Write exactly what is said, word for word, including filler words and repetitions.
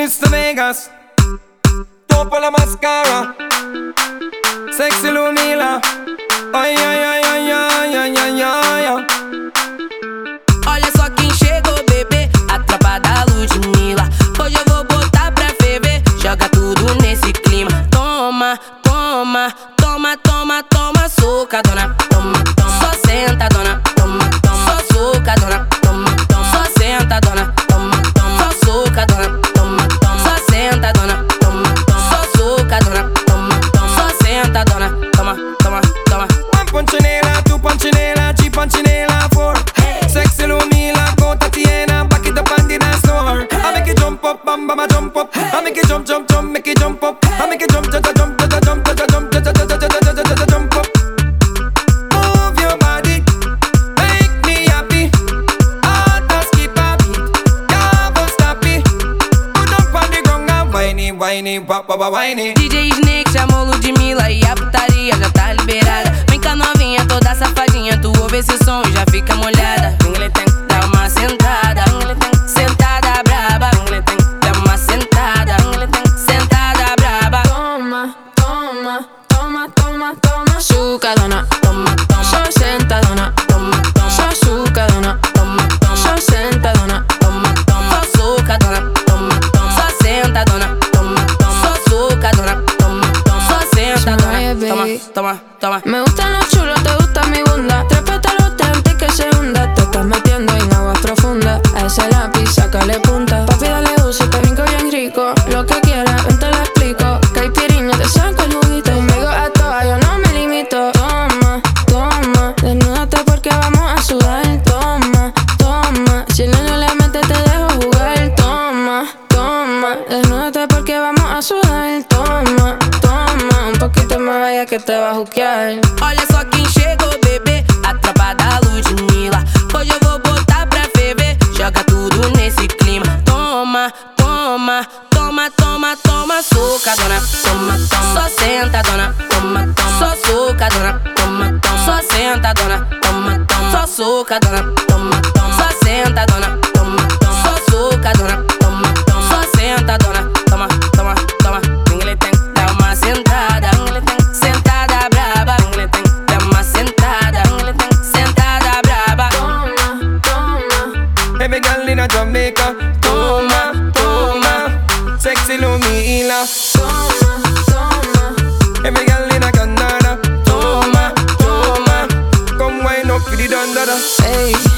mister Vegas, topo la mascara, sexy Lumila. Ai, ai, ai, ai, ai, ai, ai, ai, ai. Olha só quem chegou, bebê, a tropa da Ludmilla. Hoje eu vou botar pra ferver, joga tudo nesse clima. Toma, toma, toma, toma, toma, soca, dona. Toma, toma, só senta, dona. Toma, toma, só soca, dona. Toma, toma, só senta, dona. Toma, toma, só soca, dona. Toma, toma, só senta, dona. Toma, toma, só soca, dona. Toma, toma, só senta, dona. Toma, toma, toma. One punchinella, two punchinella, three punchinella, four. Hey. Sexy Lumila, go Tatiana, back it up and the dance floor. Hey. I make it jump up, bam bam, I jump up. Hey. I make it jump, jump, jump, make it jump up. Hey. I make it jump, jump, jump, jump, jump, jump, jump, jump, jump, jump, jump, jump, jump up. Move your body, make me happy. Heart a skip a beat, can't stop it. Put up on the ground and whiny, whiny, wap wap whiny. D J Snake chamou Ludmilla e a putaria já tá liberada. Vem cá novinha, toda safadinha, tu ouve esse som e já fica molhada. Dá uma sentada, sentada braba. Dá uma sentada, sentada braba. Toma, toma, toma, toma, toma, sucadona. Toma, toma, só sentadona. Toma, toma, só sucadona. Toma, toma, só sentadona. Toma, toma, Só sucadona. Toma, toma, só sentadona. Toma, toma, só sucadona. Toma, toma, só sentadona. Toma, toma, toma. Me gustan los chulos, te gusta mi bunda. Trépate al bote antes que se hunda. Te estás metiendo en aguas profundas. A ese lápiz, sácale punta. Papi, dale uso, te brinco bien rico. Lo que quieras, ven te lo explico. Caipirinha, te saco el juguito. Conmigo a toa, yo no me limito. Toma, toma, desnúdate porque vamos a sudar. Toma, toma, si el niño le mete te dejo jugar. Toma, toma, desnúdate porque vamos a sudar. Toma, toma, un poquito más vaya que te va a juquear. Olha só quem chegou, bebê, a tropa da Ludmilla. Hoje eu vou botar pra ferver, joga tudo nesse clima. Toma, toma, toma, toma, toma, soca, dona. Toma, toma, só senta, dona. Toma, toma, só soca, dona. Toma, toma, só senta, dona. Toma, toma, só soca, dona. Toma, toma, só senta, dona. Toma, toma, só soca, dona. Toma, toma, só senta, dona. Toma, toma, toma. Dá uma sentada, sentada braba. Dá uma sentada, sentada braba. Toma, toma. Every girl in a Jamaica, toma, toma, sexy Lumila. Toma, toma. Every girl in a Canada, toma, toma, come wind up for the dandada. Ey.